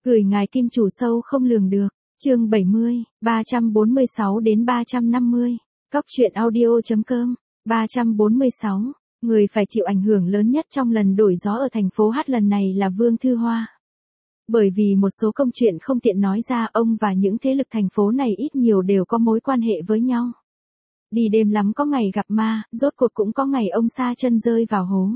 Gửi ngài kim chủ sâu không lường được. Chương 70, 346 đến 350. Cóc truyện audio.com. 346. Người phải chịu ảnh hưởng lớn nhất trong lần đổi gió ở thành phố Hát lần này là Vương Thư Hoa. Bởi vì một số công chuyện không tiện nói ra, ông và những thế lực thành phố này ít nhiều đều có mối quan hệ với nhau. Đi đêm lắm có ngày gặp ma, rốt cuộc cũng có ngày ông sa chân rơi vào hố.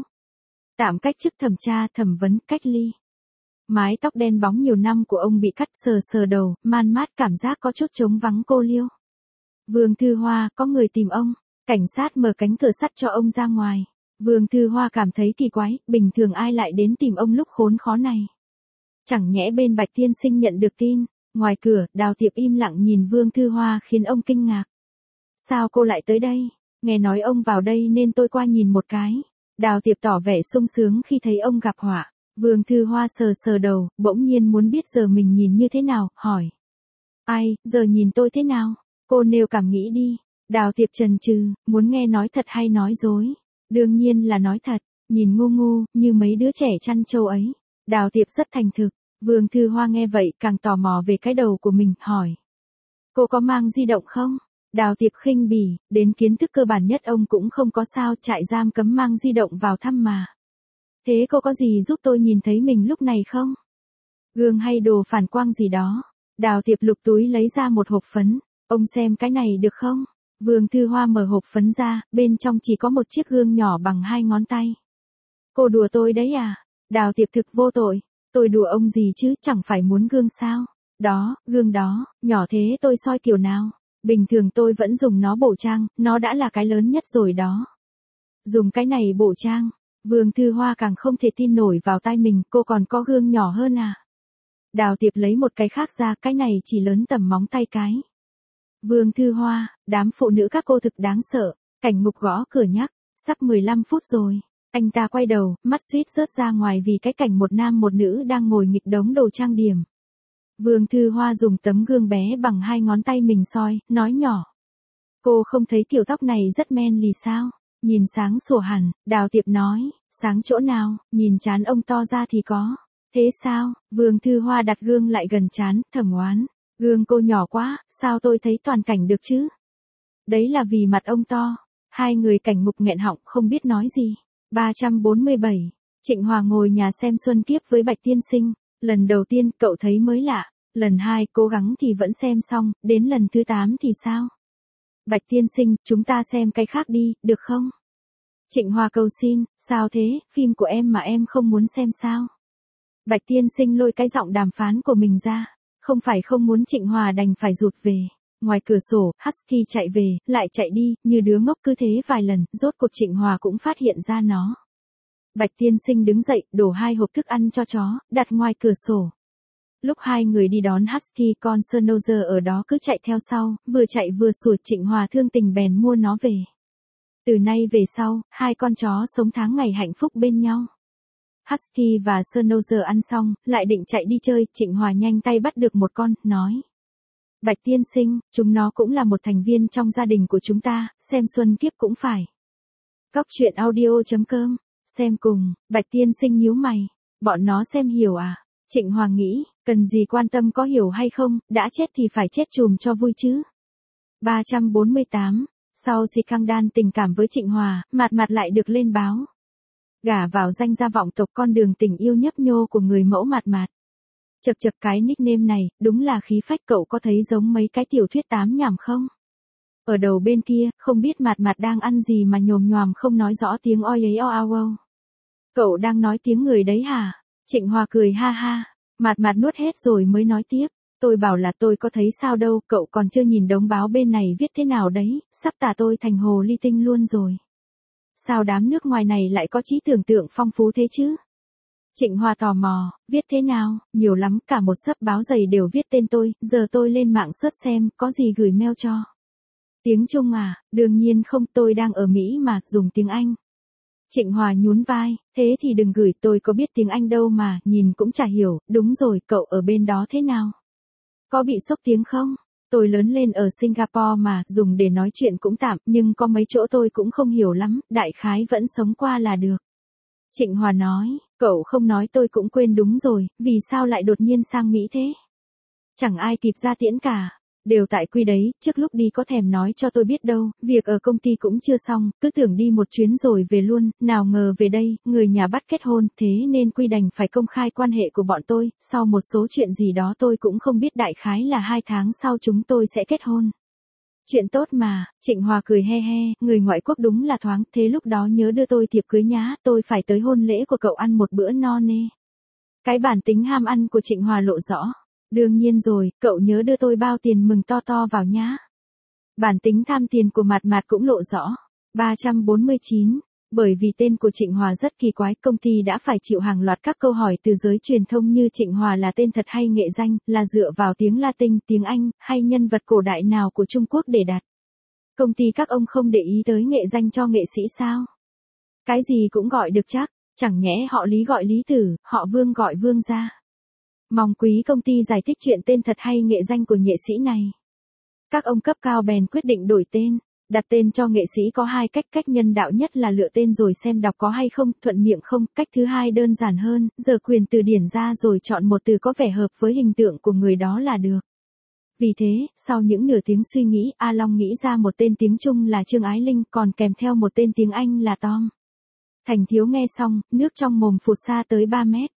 Tạm cách chức thẩm tra, thẩm vấn, cách ly. Mái tóc đen bóng nhiều năm của ông bị cắt, sờ sờ đầu, man mát cảm giác có chút trống vắng cô liêu. Vương Thư Hoa, có người tìm ông. Cảnh sát mở cánh cửa sắt cho ông ra ngoài. Vương Thư Hoa cảm thấy kỳ quái, bình thường ai lại đến tìm ông lúc khốn khó này. Chẳng nhẽ bên Bạch Tiên Sinh nhận được tin. Ngoài cửa, Đào Tiệp im lặng nhìn Vương Thư Hoa khiến ông kinh ngạc. Sao cô lại tới đây? Nghe nói ông vào đây nên tôi qua nhìn một cái. Đào Tiệp tỏ vẻ sung sướng khi thấy ông gặp họa. Vương Thư Hoa sờ sờ đầu, bỗng nhiên muốn biết giờ mình nhìn như thế nào, hỏi. Ai, giờ nhìn tôi thế nào? Cô nêu cảm nghĩ đi. Đào Tiệp chần chừ, muốn nghe nói thật hay nói dối. Đương nhiên là nói thật, nhìn ngu ngu, như mấy đứa trẻ chăn trâu ấy. Đào Tiệp rất thành thực. Vương Thư Hoa nghe vậy càng tò mò về cái đầu của mình, hỏi. Cô có mang di động không? Đào Tiệp khinh bỉ, đến kiến thức cơ bản nhất ông cũng không có sao, trại giam cấm mang di động vào thăm mà. Thế cô có gì giúp tôi nhìn thấy mình lúc này không? Gương hay đồ phản quang gì đó. Đào Tiệp lục túi lấy ra một hộp phấn. Ông xem cái này được không? Vương Thư Hoa mở hộp phấn ra, bên trong chỉ có một chiếc gương nhỏ bằng 2 ngón tay. Cô đùa tôi đấy à? Đào Tiệp thực vô tội. Tôi đùa ông gì chứ, chẳng phải muốn gương sao? Đó, gương đó, nhỏ thế tôi soi kiểu nào? Bình thường tôi vẫn dùng nó bổ trang, nó đã là cái lớn nhất rồi đó. Dùng cái này bổ trang. Vương Thư Hoa càng không thể tin nổi vào tai mình, cô còn có gương nhỏ hơn à? Đào Tiệp lấy một cái khác ra, cái này chỉ lớn tầm móng tay cái. Vương Thư Hoa, đám phụ nữ các cô thực đáng sợ. Cảnh Ngục gõ cửa nhắc, sắp 15 phút rồi. Anh ta quay đầu, mắt suýt rớt ra ngoài vì cái cảnh một nam một nữ đang ngồi nghịch đống đồ trang điểm. Vương Thư Hoa dùng tấm gương bé bằng 2 ngón tay mình soi, nói nhỏ. Cô không thấy kiểu tóc này rất men lì sao? Nhìn sáng sủa hẳn. Đào Tiệp nói, sáng chỗ nào, nhìn trán ông to ra thì có. Thế sao? Vương Thư Hoa đặt gương lại gần trán, thầm oán. Gương cô nhỏ quá, sao tôi thấy toàn cảnh được chứ? Đấy là vì mặt ông to. Hai người Cảnh Ngục nghẹn họng không biết nói gì. 347. Trịnh Hòa ngồi nhà xem Xuân Kiếp với Bạch Tiên Sinh. Lần đầu tiên cậu thấy mới lạ. Lần 2 cố gắng thì vẫn xem xong, đến lần thứ 8 thì sao? Bạch Tiên Sinh, chúng ta xem cái khác đi, được không? Trịnh Hòa cầu xin, sao thế, phim của em mà em không muốn xem sao? Bạch Tiên Sinh lôi cái giọng đàm phán của mình ra. Không phải không muốn, Trịnh Hòa đành phải rụt về. Ngoài cửa sổ, Husky chạy về, lại chạy đi, như đứa ngốc cứ thế vài lần, rốt cuộc Trịnh Hòa cũng phát hiện ra nó. Bạch Tiên Sinh đứng dậy, đổ 2 hộp thức ăn cho chó, đặt ngoài cửa sổ. Lúc hai người đi đón Husky, con Snowzer ở đó cứ chạy theo sau, vừa chạy vừa sủa. Trịnh Hòa thương tình bèn mua nó về. Từ nay về sau, 2 con chó sống tháng ngày hạnh phúc bên nhau. Husky và Snowzer ăn xong, lại định chạy đi chơi, Trịnh Hòa nhanh tay bắt được một con, nói. Bạch Tiên Sinh, chúng nó cũng là một thành viên trong gia đình của chúng ta, xem Xuân Kiếp cũng phải. Cóc truyện audio.com, xem cùng. Bạch Tiên Sinh nhíu mày. Bọn nó xem hiểu à? Trịnh Hòa nghĩ, cần gì quan tâm có hiểu hay không, đã chết thì phải chết chùm cho vui chứ. 348. Sau scandal tình cảm với Trịnh Hòa, Mạt Mạt lại được lên báo. Gả vào danh gia vọng tộc, con đường tình yêu nhấp nhô của người mẫu Mạt Mạt. Chật chật, cái nickname này, đúng là khí phách. Cậu có thấy giống mấy cái tiểu thuyết tám nhảm không? Ở đầu bên kia, không biết Mạt Mạt đang ăn gì mà nhồm nhoàm không nói rõ tiếng oi ấy o ao âu. Cậu đang nói tiếng người đấy hả? Trịnh Hòa cười ha ha. Mạt Mạt nuốt hết rồi mới nói tiếp. Tôi bảo là tôi có thấy sao đâu, cậu còn chưa nhìn đống báo bên này viết thế nào đấy, sắp tả tôi thành hồ ly tinh luôn rồi. Sao đám nước ngoài này lại có trí tưởng tượng phong phú thế chứ? Trịnh Hòa tò mò, viết thế nào? Nhiều lắm, cả một xấp báo dày đều viết tên tôi, giờ tôi lên mạng search xem, có gì gửi mail cho. Tiếng Trung à? Đương nhiên không, tôi đang ở Mỹ mà, dùng tiếng Anh. Trịnh Hòa nhún vai, thế thì đừng gửi, tôi có biết tiếng Anh đâu mà, nhìn cũng chả hiểu. Đúng rồi, cậu ở bên đó thế nào? Có bị sốc tiếng không? Tôi lớn lên ở Singapore mà, dùng để nói chuyện cũng tạm, nhưng có mấy chỗ tôi cũng không hiểu lắm, đại khái vẫn sống qua là được. Trịnh Hòa nói, Cậu không nói tôi cũng quên đúng rồi, vì sao lại đột nhiên sang Mỹ thế? Chẳng ai kịp ra tiễn cả. Đều tại Quy đấy, trước lúc đi có thèm nói cho tôi biết đâu, việc ở công ty cũng chưa xong, cứ tưởng đi một chuyến rồi về luôn, nào ngờ về đây, người nhà bắt kết hôn, thế nên Quy đành phải công khai quan hệ của bọn tôi, sau một số chuyện gì đó tôi cũng không biết, đại khái là 2 tháng sau chúng tôi sẽ kết hôn. Chuyện tốt mà, Trịnh Hòa cười he he, người ngoại quốc đúng là thoáng, thế lúc đó nhớ đưa tôi thiệp cưới nhá, tôi phải tới hôn lễ của cậu ăn một bữa no nê. Cái bản tính ham ăn của Trịnh Hòa lộ rõ. Đương nhiên rồi, cậu nhớ đưa tôi bao tiền mừng to to vào nhá. Bản tính tham tiền của Mạt Mạt cũng lộ rõ. 349. Bởi vì tên của Trịnh Hòa rất kỳ quái, công ty đã phải chịu hàng loạt các câu hỏi từ giới truyền thông như Trịnh Hòa là tên thật hay nghệ danh, là dựa vào tiếng Latin, tiếng Anh, hay nhân vật cổ đại nào của Trung Quốc để đặt. Công ty các ông không để ý tới nghệ danh cho nghệ sĩ sao? Cái gì cũng gọi được chắc, chẳng nhẽ họ Lý gọi Lý Tử, họ Vương gọi Vương gia. Mong quý công ty giải thích chuyện tên thật hay nghệ danh của nghệ sĩ này. Các ông cấp cao bèn quyết định đổi tên. Đặt tên cho nghệ sĩ có 2 cách, cách nhân đạo nhất là lựa tên rồi xem đọc có hay không, thuận miệng không, cách thứ hai đơn giản hơn, giở quyền từ điển ra rồi chọn một từ có vẻ hợp với hình tượng của người đó là được. Vì thế, sau những nửa tiếng suy nghĩ, A Long nghĩ ra một tên tiếng Trung là Trương Ái Linh, còn kèm theo một tên tiếng Anh là Tom. Thành Thiếu nghe xong, nước trong mồm phụt ra tới 3 mét.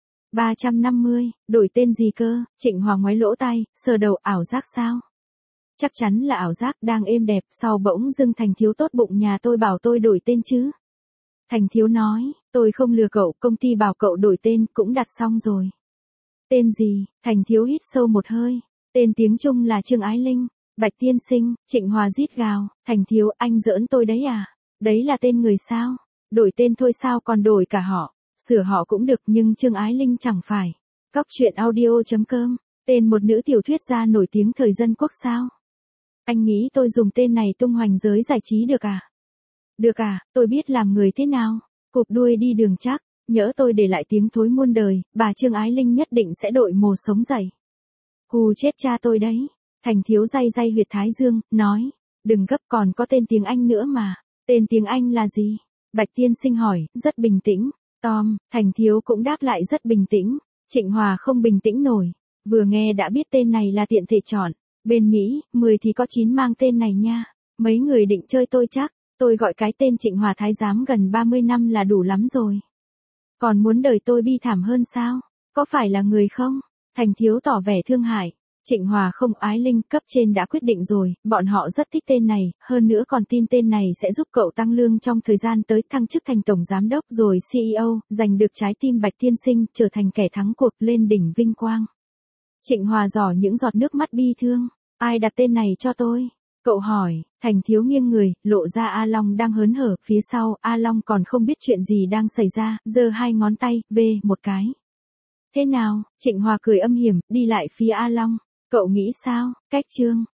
350, đổi tên gì cơ? Trịnh Hòa ngoái lỗ tai, sờ đầu, ảo giác sao? Chắc chắn là ảo giác, đang êm đẹp, sau bỗng dưng Thành Thiếu tốt bụng nhà tôi bảo tôi đổi tên chứ. Thành Thiếu nói, tôi không lừa cậu, công ty bảo cậu đổi tên, cũng đặt xong rồi. Tên gì? Thành Thiếu hít sâu một hơi. Tên tiếng Trung là Trương Ái Linh. Bạch tiên sinh, Trịnh Hòa rít gào, Thành Thiếu, anh giỡn tôi đấy à? Đấy là tên người sao? Đổi tên thôi sao còn đổi cả họ? Sửa họ cũng được nhưng Trương Ái Linh chẳng phải. Cóc truyện audio.com, tên một nữ tiểu thuyết gia nổi tiếng thời dân quốc sao? Anh nghĩ tôi dùng tên này tung hoành giới giải trí được à? Được à, tôi biết làm người thế nào? Cụp đuôi đi đường chắc, nhỡ tôi để lại tiếng thối muôn đời, bà Trương Ái Linh nhất định sẽ đội mồ sống dậy. Hù chết cha tôi đấy. Thành Thiếu day day huyệt thái dương, nói, đừng gấp, còn có tên tiếng Anh nữa mà. Tên tiếng Anh là gì? Bạch tiên sinh hỏi, rất bình tĩnh. Tom, Thành Thiếu cũng đáp lại rất bình tĩnh. Trịnh Hòa không bình tĩnh nổi. Vừa nghe đã biết tên này là tiện thể chọn. Bên Mỹ, 10 thì có 9 mang tên này nha. Mấy người định chơi tôi chắc. Tôi gọi cái tên Trịnh Hòa thái giám gần 30 năm là đủ lắm rồi. Còn muốn đời tôi bi thảm hơn sao? Có phải là người không? Thành Thiếu tỏ vẻ thương hại. Trịnh Hòa không, Ái Linh, cấp trên đã quyết định rồi, bọn họ rất thích tên này, hơn nữa còn tin tên này sẽ giúp cậu tăng lương trong thời gian tới, thăng chức thành tổng giám đốc rồi CEO, giành được trái tim Bạch tiên sinh, trở thành kẻ thắng cuộc, lên đỉnh vinh quang. Trịnh Hòa giỏ những giọt nước mắt bi thương. Ai đặt tên này cho tôi? Cậu hỏi. Thành Thiếu nghiêng người, lộ ra A Long đang hớn hở, phía sau, A Long còn không biết chuyện gì đang xảy ra, giơ 2 ngón tay, một cái. Thế nào? Trịnh Hòa cười âm hiểm, đi lại phía A Long. Cậu nghĩ sao? Cách Trương